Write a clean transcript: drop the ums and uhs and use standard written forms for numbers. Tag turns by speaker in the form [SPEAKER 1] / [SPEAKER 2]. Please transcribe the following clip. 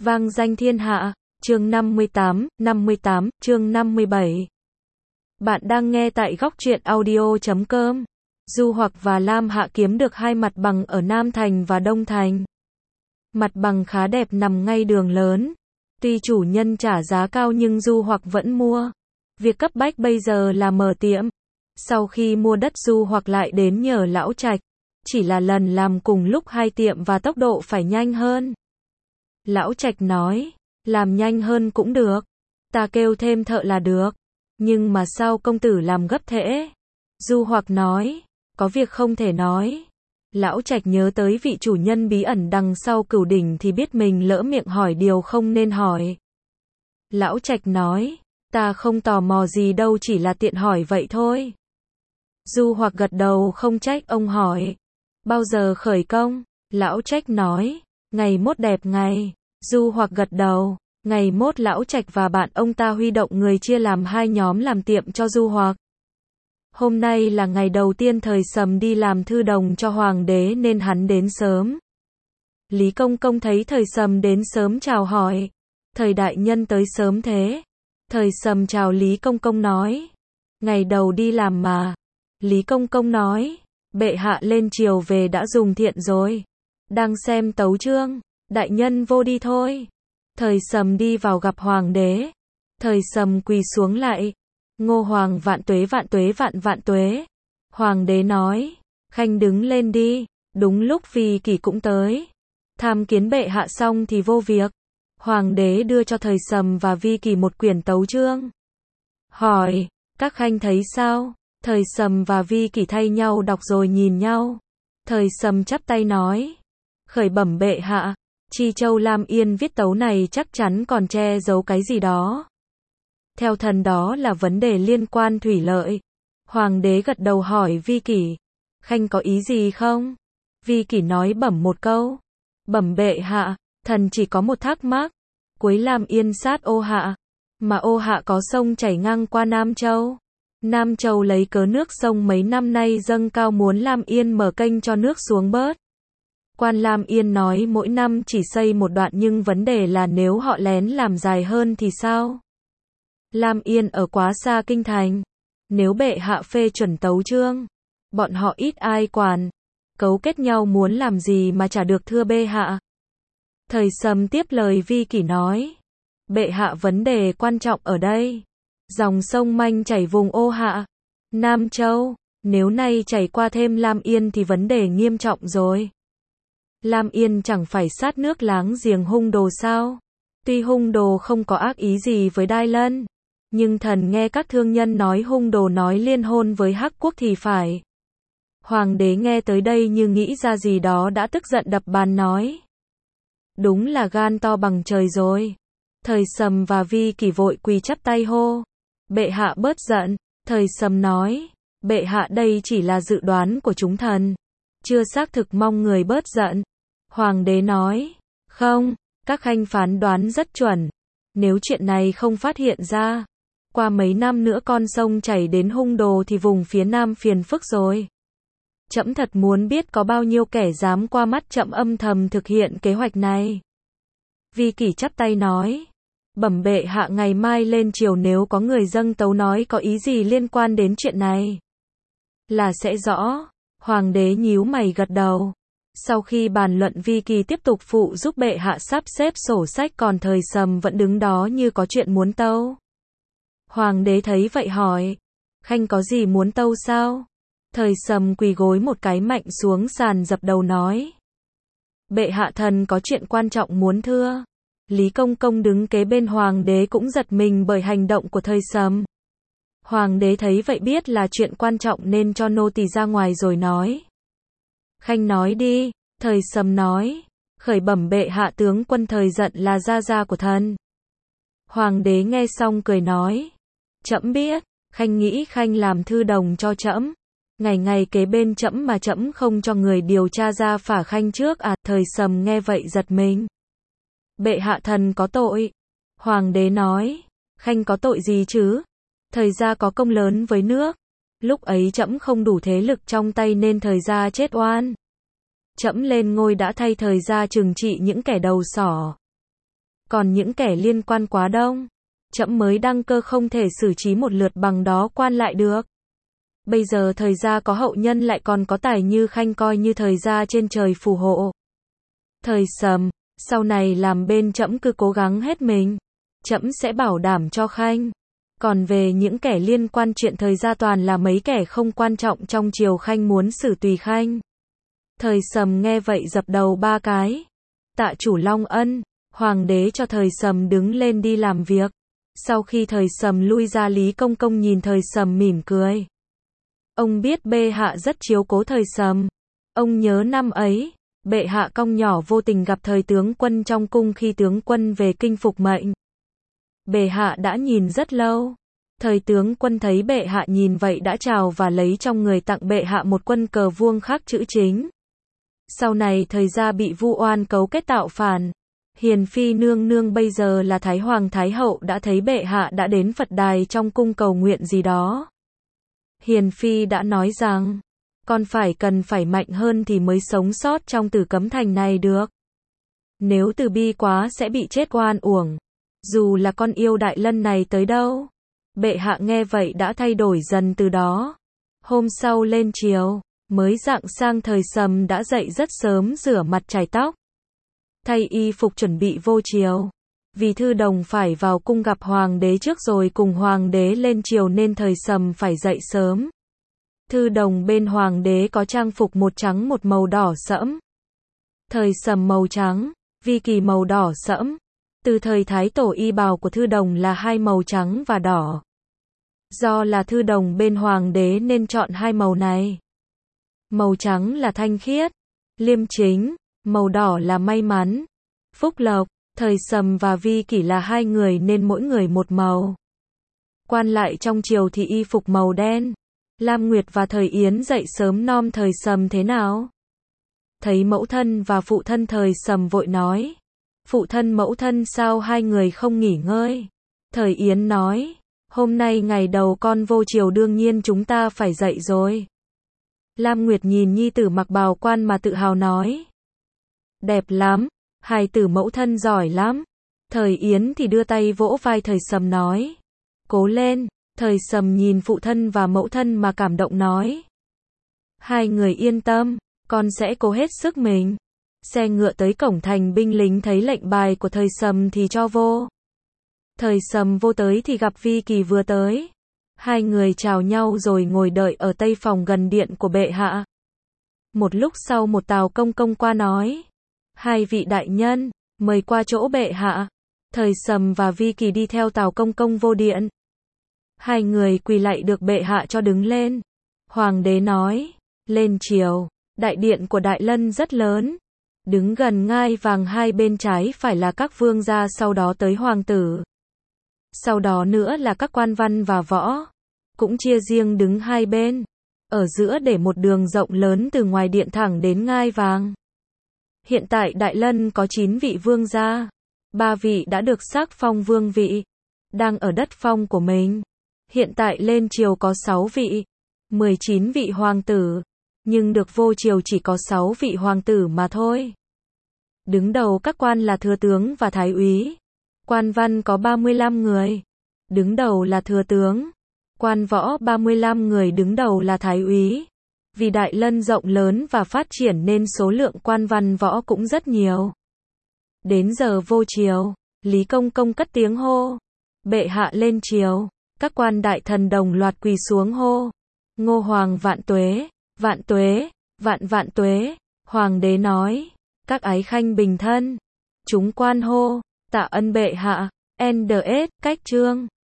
[SPEAKER 1] Vang danh thiên hạ, chương 58, chương 57. Bạn đang nghe tại góc truyện audio.com. Du Hoặc và Lam Hạ kiếm được 2 mặt bằng ở Nam Thành và Đông Thành. Mặt bằng khá đẹp nằm ngay đường lớn. Tuy chủ nhân trả giá cao nhưng Du Hoặc vẫn mua. Việc cấp bách bây giờ là mở tiệm. Sau khi mua đất Du Hoặc lại đến nhờ Lão Trạch. Chỉ là lần làm cùng lúc 2 tiệm và tốc độ phải nhanh hơn. Lão Trạch nói, làm nhanh hơn cũng được. Ta kêu thêm thợ là được. Nhưng mà sao công tử làm gấp thế? Du Hoặc nói, có việc không thể nói. Lão Trạch nhớ tới vị chủ nhân bí ẩn đằng sau Cửu Đỉnh thì biết mình lỡ miệng hỏi điều không nên hỏi. Lão Trạch nói, ta không tò mò gì đâu, chỉ là tiện hỏi vậy thôi. Du Hoặc gật đầu không trách ông hỏi. Bao giờ khởi công? Lão Trạch nói, ngày mốt đẹp ngày. Du Hoặc gật đầu. Ngày mốt Lão Trạch và bạn ông ta huy động người chia làm 2 nhóm làm tiệm cho Du Hoặc. Hôm nay là ngày đầu tiên Thời Sầm đi làm thư đồng cho Hoàng đế nên hắn đến sớm. Lý Công Công thấy Thời Sầm đến sớm chào hỏi. Thời đại nhân tới sớm thế. Thời Sầm chào Lý Công Công nói. Ngày đầu đi làm mà. Lý Công Công nói. Bệ hạ lên chiều về đã dùng thiện rồi. Đang xem tấu chương. Đại nhân vô đi thôi. Thời Sầm đi vào gặp Hoàng đế. Thời Sầm quỳ xuống lại. Ngô Hoàng vạn tuế vạn tuế vạn vạn tuế. Hoàng đế nói. Khanh đứng lên đi. Đúng lúc Vi Kỷ cũng tới. Tham kiến bệ hạ xong thì vô việc. Hoàng đế đưa cho Thời Sầm và Vi Kỷ một quyển tấu chương. Hỏi. Các khanh thấy sao? Thời Sầm và Vi Kỷ thay nhau đọc rồi nhìn nhau. Thời Sầm chắp tay nói. Khởi bẩm bệ hạ. Chi Châu Lam Yên viết tấu này chắc chắn còn che giấu cái gì đó. Theo thần đó là vấn đề liên quan thủy lợi. Hoàng đế gật đầu hỏi Vi Kỷ. Khanh có ý gì không? Vi Kỷ nói bẩm một câu. Bẩm bệ hạ, thần chỉ có một thắc mắc. Cuối Lam Yên sát Ô Hạ. Mà Ô Hạ có sông chảy ngang qua Nam Châu. Nam Châu lấy cớ nước sông mấy năm nay dâng cao muốn Lam Yên mở kênh cho nước xuống bớt. Quan Lam Yên nói mỗi năm chỉ xây một đoạn nhưng vấn đề là nếu họ lén làm dài hơn thì sao? Lam Yên ở quá xa kinh thành. Nếu bệ hạ phê chuẩn tấu chương, bọn họ ít ai quản. Cấu kết nhau muốn làm gì mà chả được thưa bệ hạ. Thời Sầm tiếp lời Vi Kỷ nói. Bệ hạ vấn đề quan trọng ở đây. Dòng sông Manh chảy vùng Ô Hạ, Nam Châu. Nếu nay chảy qua thêm Lam Yên thì vấn đề nghiêm trọng rồi. Lam Yên chẳng phải sát nước láng giềng Hung Đồ sao? Tuy Hung Đồ không có ác ý gì với Đai Lân, nhưng thần nghe các thương nhân nói Hung Đồ nói liên hôn với Hắc Quốc thì phải. Hoàng đế nghe tới đây như nghĩ ra gì đó đã tức giận đập bàn nói. Đúng là gan to bằng trời rồi. Thời Sầm và Vi Kỷ vội quỳ chắp tay hô. Bệ hạ bớt giận. Thời Sầm nói. Bệ hạ đây chỉ là dự đoán của chúng thần. Chưa xác thực, mong người bớt giận. Hoàng đế nói. Không, các khanh phán đoán rất chuẩn. Nếu chuyện này không phát hiện ra, qua mấy năm nữa con sông chảy đến Hung Đồ thì vùng phía Nam phiền phức rồi. Trẫm thật muốn biết có bao nhiêu kẻ dám qua mắt trẫm âm thầm thực hiện kế hoạch này. Vi Kỷ chắp tay nói. Bẩm bệ hạ, ngày mai lên triều nếu có người dâng tấu nói có ý gì liên quan đến chuyện này, là sẽ rõ. Hoàng đế nhíu mày gật đầu. Sau khi bàn luận, Vi Kỷ tiếp tục phụ giúp bệ hạ sắp xếp sổ sách, còn Thời Sầm vẫn đứng đó như có chuyện muốn tâu. Hoàng đế thấy vậy hỏi. Khanh có gì muốn tâu sao? Thời Sầm quỳ gối một cái mạnh xuống sàn dập đầu nói. Bệ hạ, thần có chuyện quan trọng muốn thưa. Lý Công Công đứng kế bên Hoàng đế cũng giật mình bởi hành động của Thời Sầm. Hoàng đế thấy vậy biết là chuyện quan trọng nên cho nô tỳ ra ngoài rồi nói. Khanh nói đi. Thời Sầm nói. Khởi bẩm bệ hạ, tướng quân Thời Giận là gia của thần. Hoàng đế nghe xong cười nói. Trẫm biết. Khanh nghĩ khanh làm thư đồng cho trẫm, ngày ngày kế bên trẫm mà trẫm không cho người điều tra ra phả khanh trước à? Thời Sầm nghe vậy giật mình. Bệ hạ, thần có tội. Hoàng đế nói. Khanh có tội gì chứ? Thời gia có công lớn với nước. Lúc ấy trẫm không đủ thế lực trong tay nên Thời gia chết oan. Trẫm lên ngôi đã thay Thời gia trừng trị những kẻ đầu sỏ. còn những kẻ liên quan quá đông. Trẫm mới đăng cơ không thể xử trí một lượt bằng đó quan lại được. Bây giờ thời gia có hậu nhân lại còn có tài như Khanh coi như thời gia trên trời phù hộ. Thời Sầm, sau này làm bên trẫm cứ cố gắng hết mình. Trẫm sẽ bảo đảm cho Khanh. Còn về những kẻ liên quan chuyện thời gia toàn là mấy kẻ không quan trọng trong triều, Khanh muốn xử tùy Khanh. Thời Sầm nghe vậy dập đầu 3 cái. Tạ chủ Long ân. Hoàng đế cho Thời Sầm đứng lên đi làm việc. Sau khi Thời Sầm lui ra, Lý Công Công nhìn Thời Sầm mỉm cười. Ông biết bệ hạ rất chiếu cố Thời Sầm. Ông nhớ năm ấy, bệ hạ cong nhỏ vô tình gặp Thời tướng quân trong cung khi tướng quân về kinh phục mệnh. Bệ hạ đã nhìn rất lâu. Thời tướng quân thấy bệ hạ nhìn vậy đã chào và lấy trong người tặng bệ hạ một quân cờ vuông khắc chữ chính. Sau này Thời gia bị vu oan cấu kết tạo phản. Hiền phi nương nương bây giờ là Thái Hoàng Thái Hậu đã thấy bệ hạ đã đến Phật đài trong cung cầu nguyện gì đó. Hiền phi đã nói rằng, con cần phải mạnh hơn thì mới sống sót trong Tử Cấm Thành này được. Nếu từ bi quá sẽ bị chết oan uổng. Dù là con yêu Đại Lân này tới đâu. Bệ hạ nghe vậy đã thay đổi dần từ đó. Hôm sau lên triều, mới rạng sang Thời Sầm đã dậy rất sớm, rửa mặt chải tóc. Thay y phục chuẩn bị vô triều. Vì Thư Đồng phải vào cung gặp Hoàng đế trước rồi cùng Hoàng đế lên triều nên Thời Sầm phải dậy sớm. Thư Đồng bên Hoàng đế có trang phục một trắng một màu đỏ sẫm. Thời Sầm màu trắng, Vi Kỳ màu đỏ sẫm. Từ thời Thái Tổ y bào của Thư Đồng là hai màu trắng và đỏ. Do là Thư Đồng bên Hoàng đế nên chọn hai màu này. Màu trắng là thanh khiết, liêm chính, màu đỏ là may mắn, phúc lộc. Thời Sầm và Vi Kỷ là hai người nên mỗi người một màu. Quan lại trong triều thì y phục màu đen. Lam Nguyệt và Thời Yến dậy sớm nom Thời Sầm thế nào. Thấy mẫu thân và phụ thân, Thời Sầm vội nói. Phụ thân mẫu thân sao hai người không nghỉ ngơi? Thời Yến nói. Hôm nay ngày đầu con vô triều đương nhiên chúng ta phải dậy rồi. Lam Nguyệt nhìn nhi tử mặc bào quan mà tự hào nói. Đẹp lắm. Hài tử mẫu thân giỏi lắm. Thời Yến thì đưa tay vỗ vai Thời Sầm nói. Cố lên. Thời Sầm nhìn phụ thân và mẫu thân mà cảm động nói. Hai người yên tâm, con sẽ cố hết sức mình. Xe ngựa tới cổng thành, binh lính thấy lệnh bài của Thời Sầm thì cho vô. Thời Sầm vô tới thì gặp Vi Kỳ vừa tới. Hai người chào nhau rồi ngồi đợi ở tây phòng gần điện của bệ hạ. Một lúc sau một Tào Công Công qua nói. Hai vị đại nhân, mời qua chỗ bệ hạ. Thời Sầm và Vi Kỳ đi theo Tào Công Công vô điện. Hai người quỳ lạy được bệ hạ cho đứng lên. Hoàng đế nói, lên triều, đại điện của Đại Lân rất lớn. Đứng gần ngai vàng hai bên trái phải là các vương gia, sau đó tới hoàng tử. Sau đó nữa là các quan văn và võ. Cũng chia riêng đứng hai bên. Ở giữa để một đường rộng lớn từ ngoài điện thẳng đến ngai vàng. Hiện tại Đại Lân có 9 vị vương gia. 3 vị đã được sắc phong vương vị. Đang ở đất phong của mình. Hiện tại lên triều có 6 vị. 19 vị hoàng tử. Nhưng được vô triều chỉ có 6 vị hoàng tử mà thôi. Đứng đầu các quan là thừa tướng và thái úy. Quan văn có 35 người. Đứng đầu là thừa tướng. Quan võ 35 người, đứng đầu là thái úy. Vì Đại Lân rộng lớn và phát triển nên số lượng quan văn võ cũng rất nhiều. Đến giờ vô triều, Lý Công Công cất tiếng hô. Bệ hạ lên triều. Các quan đại thần đồng loạt quỳ xuống hô. Ngô Hoàng vạn tuế, vạn tuế, vạn tuế. Hoàng đế nói. Các ái khanh bình thân. Chúng quan hô. Tạ ân bệ hạ. NDS, cách chương.